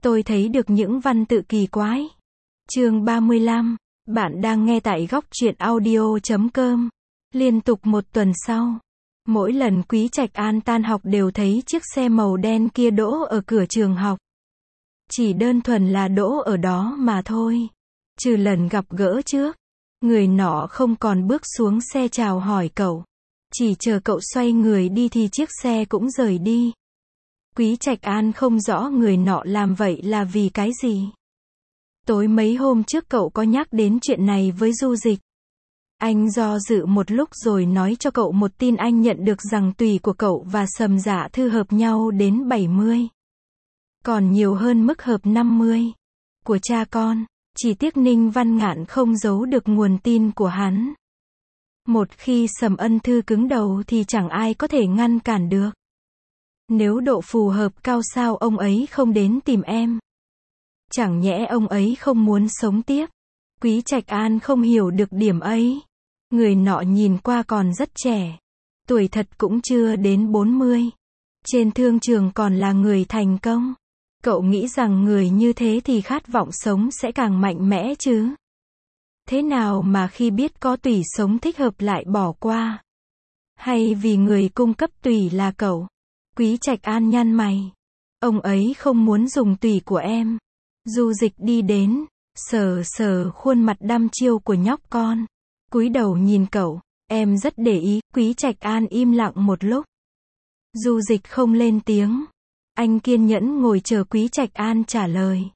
Tôi thấy được những văn tự kỳ quái. Chương 35. Bạn đang nghe tại góc truyện audio.com. Liên tục một tuần sau, mỗi lần Quý Trạch An tan học đều thấy chiếc xe màu đen kia đỗ ở cửa trường học. Chỉ đơn thuần là đỗ ở đó mà thôi. Trừ lần gặp gỡ trước, người nọ không còn bước xuống xe chào hỏi cậu. Chỉ chờ cậu xoay người đi thì chiếc xe cũng rời đi. Quý Trạch An không rõ người nọ làm vậy là vì cái gì. Tối mấy hôm trước cậu có nhắc đến chuyện này với Du Dịch. Anh do dự một lúc rồi nói cho cậu một tin anh nhận được rằng tùy của cậu và Sầm Dạ Thư hợp nhau đến 70. Còn nhiều hơn mức hợp 50 của cha con. Chỉ tiếc Ninh Văn Ngạn không giấu được nguồn tin của hắn. Một khi Sầm Ân Thư cứng đầu thì chẳng ai có thể ngăn cản được. Nếu độ phù hợp cao sao ông ấy không đến tìm em? Chẳng nhẽ ông ấy không muốn sống tiếp? Quý Trạch An không hiểu được điểm ấy. Người nọ nhìn qua còn rất trẻ. Tuổi thật cũng chưa đến 40. Trên thương trường còn là người thành công. Cậu nghĩ rằng người như thế thì khát vọng sống sẽ càng mạnh mẽ chứ? Thế nào mà khi biết có tùy sống thích hợp lại bỏ qua? Hay vì người cung cấp tùy là cậu? Quý Trạch An nhăn mày. Ông ấy không muốn dùng tùy của em. Du Dịch đi đến, sờ sờ khuôn mặt đăm chiêu của nhóc con. Cúi đầu nhìn cậu, em rất để ý. Quý Trạch An im lặng một lúc. Du Dịch không lên tiếng. Anh kiên nhẫn ngồi chờ Quý Trạch An trả lời.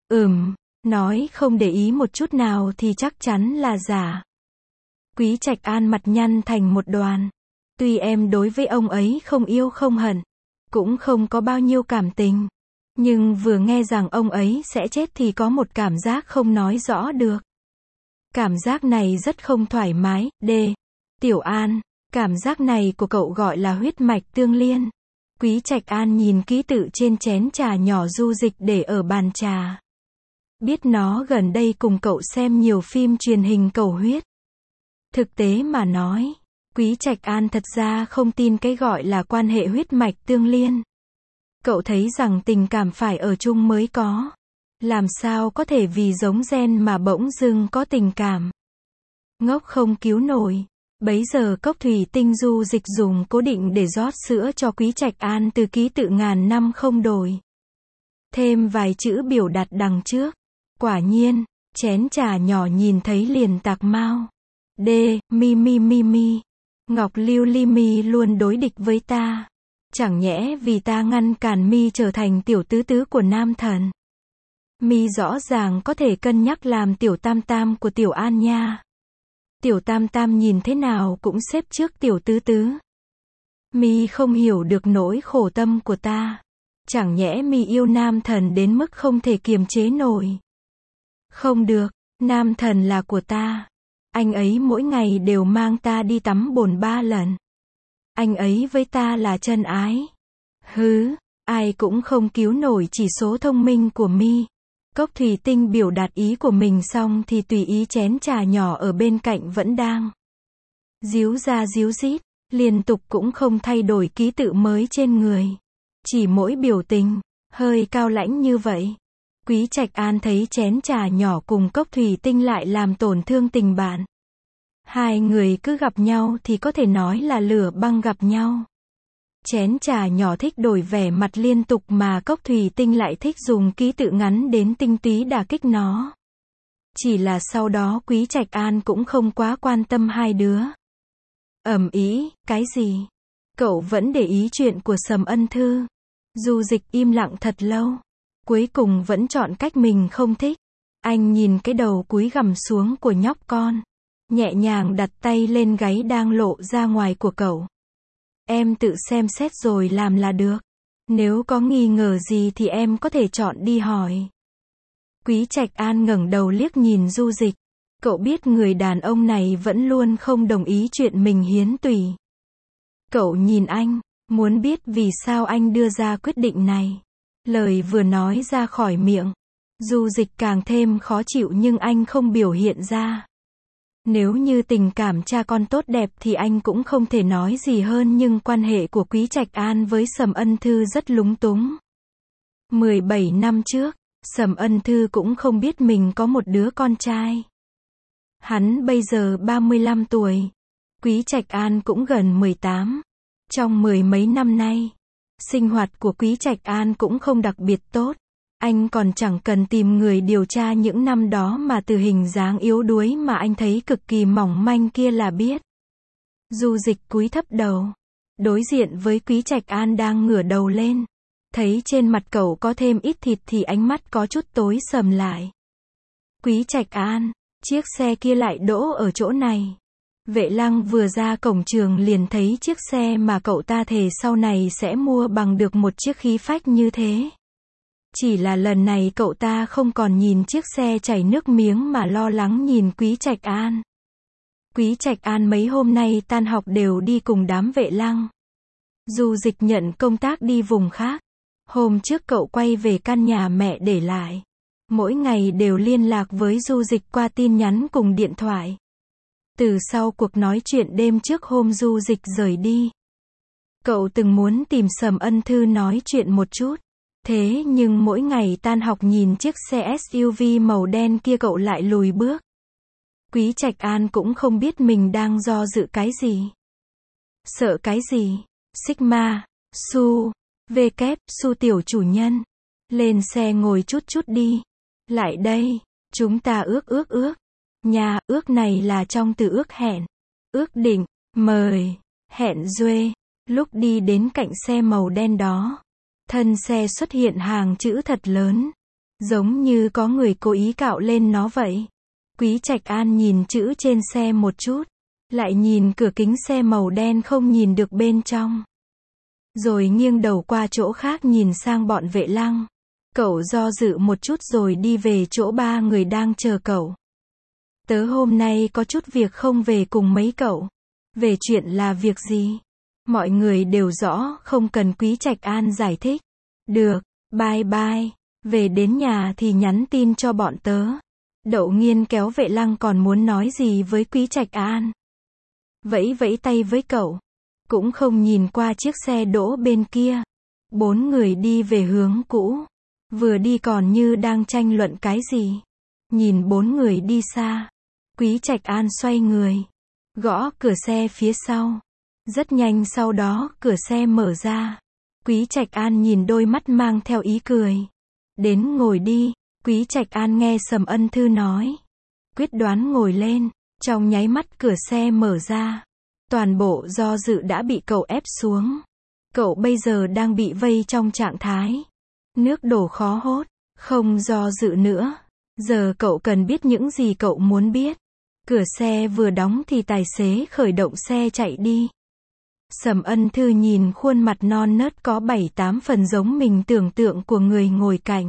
Nói không để ý một chút nào thì chắc chắn là giả. Quý Trạch An mặt nhăn thành một đoàn. Tuy em đối với ông ấy không yêu không hận, cũng không có bao nhiêu cảm tình, nhưng vừa nghe rằng ông ấy sẽ chết thì có một cảm giác không nói rõ được. Cảm giác này rất không thoải mái. Tiểu An, cảm giác này của cậu gọi là huyết mạch tương liên. Quý Trạch An nhìn ký tự trên chén trà nhỏ Du Dịch để ở bàn trà. Biết nó gần đây cùng cậu xem nhiều phim truyền hình cầu huyết. Thực tế mà nói, Quý Trạch An thật ra không tin cái gọi là quan hệ huyết mạch tương liên. Cậu thấy rằng tình cảm phải ở chung mới có. Làm sao có thể vì giống gen mà bỗng dưng có tình cảm? Ngốc không cứu nổi. Bấy giờ cốc thủy tinh Du Dịch dùng cố định để rót sữa cho Quý Trạch An từ ký tự ngàn năm không đổi. Thêm vài chữ biểu đạt đằng trước. Quả nhiên, chén trà nhỏ nhìn thấy liền tạc mau. Mi. Ngọc Lưu Ly mi luôn đối địch với ta. Chẳng nhẽ vì ta ngăn cản mi trở thành tiểu tứ tứ của nam thần. Mi rõ ràng có thể cân nhắc làm tiểu tam tam của tiểu An nha. Tiểu tam tam nhìn thế nào cũng xếp trước tiểu tứ tứ. Mi không hiểu được nỗi khổ tâm của ta. Chẳng nhẽ mi yêu nam thần đến mức không thể kiềm chế nổi. Không được, nam thần là của ta. Anh ấy mỗi ngày đều mang ta đi tắm bồn 3 lần. Anh ấy với ta là chân ái. Ai cũng không cứu nổi chỉ số thông minh của mi. Cốc thủy tinh biểu đạt ý của mình xong thì tùy ý chén trà nhỏ ở bên cạnh vẫn đang díu ra díu dít, liên tục cũng không thay đổi ký tự mới trên người. Chỉ mỗi biểu tình, hơi cao lãnh như vậy. Quý Trạch An thấy chén trà nhỏ cùng cốc thủy tinh lại làm tổn thương tình bạn. Hai người cứ gặp nhau thì có thể nói là lửa băng gặp nhau. Chén trà nhỏ thích đổi vẻ mặt liên tục mà cốc thủy tinh lại thích dùng ký tự ngắn đến tinh túy đả kích nó. Chỉ là sau đó Quý Trạch An cũng không quá quan tâm hai đứa. Ý, cái gì? Cậu vẫn để ý chuyện của Sầm Ân Thư. Du Dịch im lặng thật lâu. Cuối cùng vẫn chọn cách mình không thích. Anh nhìn cái đầu cúi gằm xuống của nhóc con. Nhẹ nhàng đặt tay lên gáy đang lộ ra ngoài của cậu. Em tự xem xét rồi làm là được. Nếu có nghi ngờ gì thì em có thể chọn đi hỏi. Quý Trạch An ngẩng đầu liếc nhìn Du Dịch. Cậu biết người đàn ông này vẫn luôn không đồng ý chuyện mình hiến tùy. Cậu nhìn anh, muốn biết vì sao anh đưa ra quyết định này. Lời vừa nói ra khỏi miệng, Du Dịch càng thêm khó chịu nhưng anh không biểu hiện ra. Nếu như tình cảm cha con tốt đẹp thì anh cũng không thể nói gì hơn, nhưng quan hệ của Quý Trạch An với Sầm Ân Thư rất lúng túng. 17 năm trước, Sầm Ân Thư cũng không biết mình có một đứa con trai. Hắn bây giờ 35 tuổi. Quý Trạch An cũng gần 18. Trong mười mấy năm nay, sinh hoạt của Quý Trạch An cũng không đặc biệt tốt. Anh còn chẳng cần tìm người điều tra những năm đó mà từ hình dáng yếu đuối mà anh thấy cực kỳ mỏng manh kia là biết. Du Dịch cúi thấp đầu, đối diện với Quý Trạch An đang ngửa đầu lên. Thấy trên mặt cậu có thêm ít thịt thì ánh mắt có chút tối sầm lại. Quý Trạch An, chiếc xe kia lại đỗ ở chỗ này. Vệ Lăng vừa ra cổng trường liền thấy chiếc xe mà cậu ta thề sau này sẽ mua bằng được một chiếc khí phách như thế. Chỉ là lần này cậu ta không còn nhìn chiếc xe chảy nước miếng mà lo lắng nhìn Quý Trạch An. Quý Trạch An mấy hôm nay tan học đều đi cùng đám Vệ Lăng. Du Dịch nhận công tác đi vùng khác. Hôm trước cậu quay về căn nhà mẹ để lại. Mỗi ngày đều liên lạc với Du Dịch qua tin nhắn cùng điện thoại. Từ sau cuộc nói chuyện đêm trước hôm Du Dịch rời đi, cậu từng muốn tìm Sầm Ân Thư nói chuyện một chút. Thế nhưng mỗi ngày tan học nhìn chiếc xe SUV màu đen kia cậu lại lùi bước. Quý Trạch An cũng không biết mình đang do dự cái gì. Sợ cái gì? Sigma, Su, V-kép, Su tiểu chủ nhân. Lên xe ngồi chút chút đi. Lại đây, chúng ta ước. Nhà, ước này là trong từ ước hẹn. Ước định, mời, hẹn duê. Lúc đi đến cạnh xe màu đen đó, thân xe xuất hiện hàng chữ thật lớn. Giống như có người cố ý cạo lên nó vậy. Quý Trạch An nhìn chữ trên xe một chút. Lại nhìn cửa kính xe màu đen không nhìn được bên trong. Rồi nghiêng đầu qua chỗ khác nhìn sang bọn Vệ Lăng. Cậu do dự một chút rồi đi về chỗ ba người đang chờ cậu. Tớ hôm nay có chút việc không về cùng mấy cậu. Về chuyện là việc gì? Mọi người đều rõ, không cần Quý Trạch An giải thích. Được, bye bye. Về đến nhà thì nhắn tin cho bọn tớ. Đậu Nghiên kéo Vệ Lăng còn muốn nói gì với Quý Trạch An. Vẫy tay với cậu. Cũng không nhìn qua chiếc xe đỗ bên kia. Bốn người đi về hướng cũ. Vừa đi còn như đang tranh luận cái gì. Nhìn bốn người đi xa. Quý Trạch An xoay người. Gõ cửa xe phía sau. Rất nhanh sau đó cửa xe mở ra. Quý Trạch An nhìn đôi mắt mang theo ý cười. Đến ngồi đi. Quý Trạch An nghe Sầm Ân Thư nói. Quyết đoán ngồi lên. Trong nháy mắt cửa xe mở ra. Toàn bộ do dự đã bị cậu ép xuống. Cậu bây giờ đang bị vây trong trạng thái nước đổ khó hốt. Không do dự nữa. Giờ cậu cần biết những gì cậu muốn biết. Cửa xe vừa đóng thì tài xế khởi động xe chạy đi. Sầm Ân Thư nhìn khuôn mặt non nớt có 7-8 phần giống mình tưởng tượng của người ngồi cạnh.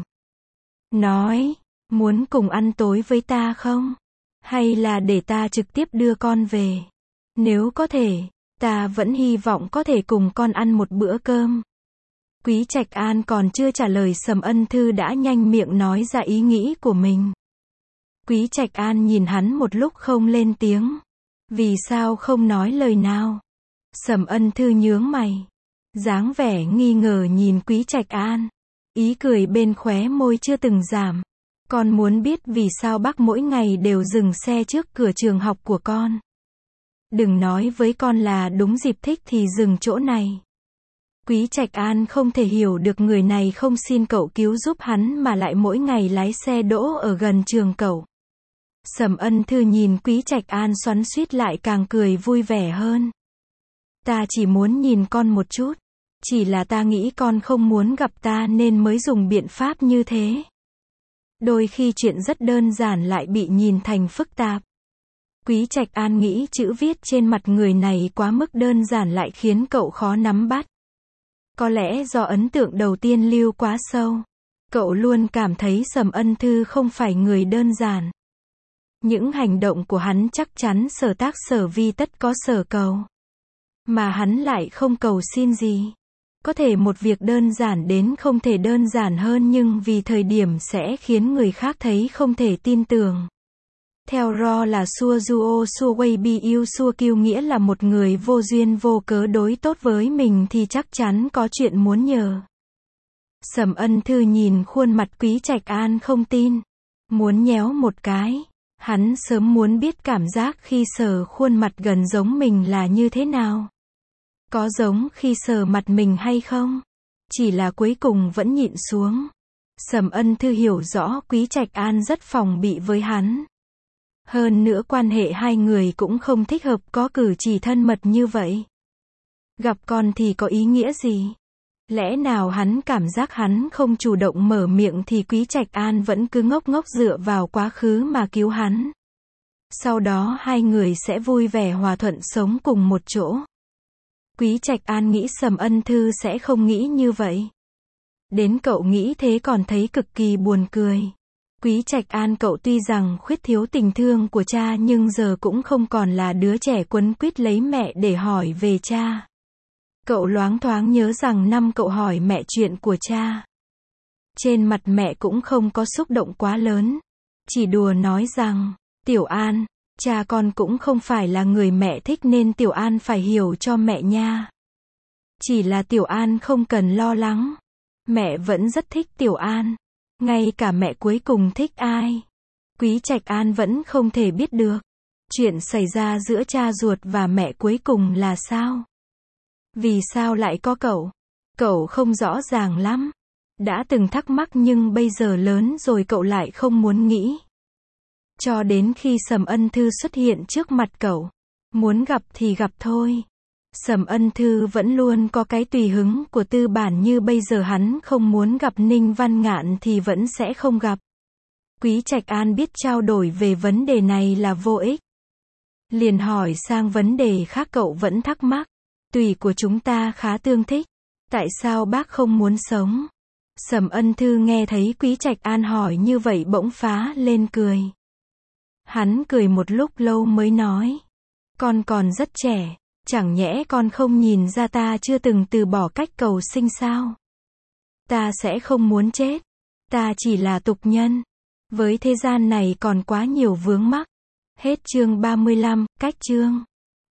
Nói, muốn cùng ăn tối với ta không? Hay là để ta trực tiếp đưa con về? Nếu có thể, ta vẫn hy vọng có thể cùng con ăn một bữa cơm. Quý Trạch An còn chưa trả lời Sầm Ân Thư đã nhanh miệng nói ra ý nghĩ của mình. Quý Trạch An nhìn hắn một lúc không lên tiếng. Vì sao không nói lời nào? Sầm Ân Thư nhướng mày. Dáng vẻ nghi ngờ nhìn Quý Trạch An. Ý cười bên khóe môi chưa từng giảm. Con muốn biết vì sao bác mỗi ngày đều dừng xe trước cửa trường học của con. Đừng nói với con là đúng dịp thích thì dừng chỗ này. Quý Trạch An không thể hiểu được người này không xin cậu cứu giúp hắn mà lại mỗi ngày lái xe đỗ ở gần trường cậu. Sầm Ân Thư nhìn Quý Trạch An xoắn xuýt lại càng cười vui vẻ hơn. Ta chỉ muốn nhìn con một chút. Chỉ là ta nghĩ con không muốn gặp ta nên mới dùng biện pháp như thế. Đôi khi chuyện rất đơn giản lại bị nhìn thành phức tạp. Quý Trạch An nghĩ chữ viết trên mặt người này quá mức đơn giản lại khiến cậu khó nắm bắt. Có lẽ do ấn tượng đầu tiên lưu quá sâu. Cậu luôn cảm thấy Sầm Ân Thư không phải người đơn giản. Những hành động của hắn chắc chắn sở tác sở vi tất có sở cầu. Mà hắn lại không cầu xin gì. Có thể một việc đơn giản đến không thể đơn giản hơn nhưng vì thời điểm sẽ khiến người khác thấy không thể tin tưởng. Theo Ro là Xua Duo Xua Wei Bi Yêu Xua Kiêu nghĩa là một người vô duyên vô cớ đối tốt với mình thì chắc chắn có chuyện muốn nhờ. Sầm Ân Thư nhìn khuôn mặt Quý Trạch An không tin. Muốn nhéo một cái. Hắn sớm muốn biết cảm giác khi sờ khuôn mặt gần giống mình là như thế nào. Có giống khi sờ mặt mình hay không? Chỉ là cuối cùng vẫn nhịn xuống. Sầm Ân Thư hiểu rõ Quý Trạch An rất phòng bị với hắn. Hơn nữa quan hệ hai người cũng không thích hợp có cử chỉ thân mật như vậy. Gặp con thì có ý nghĩa gì? Lẽ nào hắn cảm giác hắn không chủ động mở miệng thì Quý Trạch An vẫn cứ ngốc ngốc dựa vào quá khứ mà cứu hắn. Sau đó hai người sẽ vui vẻ hòa thuận sống cùng một chỗ. Quý Trạch An nghĩ Sầm Ân Thư sẽ không nghĩ như vậy. Đến cậu nghĩ thế còn thấy cực kỳ buồn cười. Quý Trạch An cậu tuy rằng khuyết thiếu tình thương của cha nhưng giờ cũng không còn là đứa trẻ quấn quýt lấy mẹ để hỏi về cha. Cậu loáng thoáng nhớ rằng năm cậu hỏi mẹ chuyện của cha. Trên mặt mẹ cũng không có xúc động quá lớn. Chỉ đùa nói rằng, Tiểu An, cha con cũng không phải là người mẹ thích nên Tiểu An phải hiểu cho mẹ nha. Chỉ là Tiểu An không cần lo lắng. Mẹ vẫn rất thích Tiểu An. Ngay cả mẹ cuối cùng thích ai? Quý Trạch An vẫn không thể biết được. Chuyện xảy ra giữa cha ruột và mẹ cuối cùng là sao? Vì sao lại có cậu? Cậu không rõ ràng lắm. Đã từng thắc mắc nhưng bây giờ lớn rồi cậu lại không muốn nghĩ. Cho đến khi Sầm Ân Thư xuất hiện trước mặt cậu. Muốn gặp thì gặp thôi. Sầm Ân Thư vẫn luôn có cái tùy hứng của tư bản như bây giờ hắn không muốn gặp Ninh Văn Ngạn thì vẫn sẽ không gặp. Quý Trạch An biết trao đổi về vấn đề này là vô ích. Liền hỏi sang vấn đề khác cậu vẫn thắc mắc. Tùy của chúng ta khá tương thích. Tại sao bác không muốn sống? Sầm Ân Thư nghe thấy Quý Trạch An hỏi như vậy bỗng phá lên cười. Hắn cười một lúc lâu mới nói. Con còn rất trẻ. Chẳng nhẽ con không nhìn ra ta chưa từng từ bỏ cách cầu sinh sao? Ta sẽ không muốn chết. Ta chỉ là tục nhân. Với thế gian này còn quá nhiều vướng mắc. Hết chương 35, cách chương.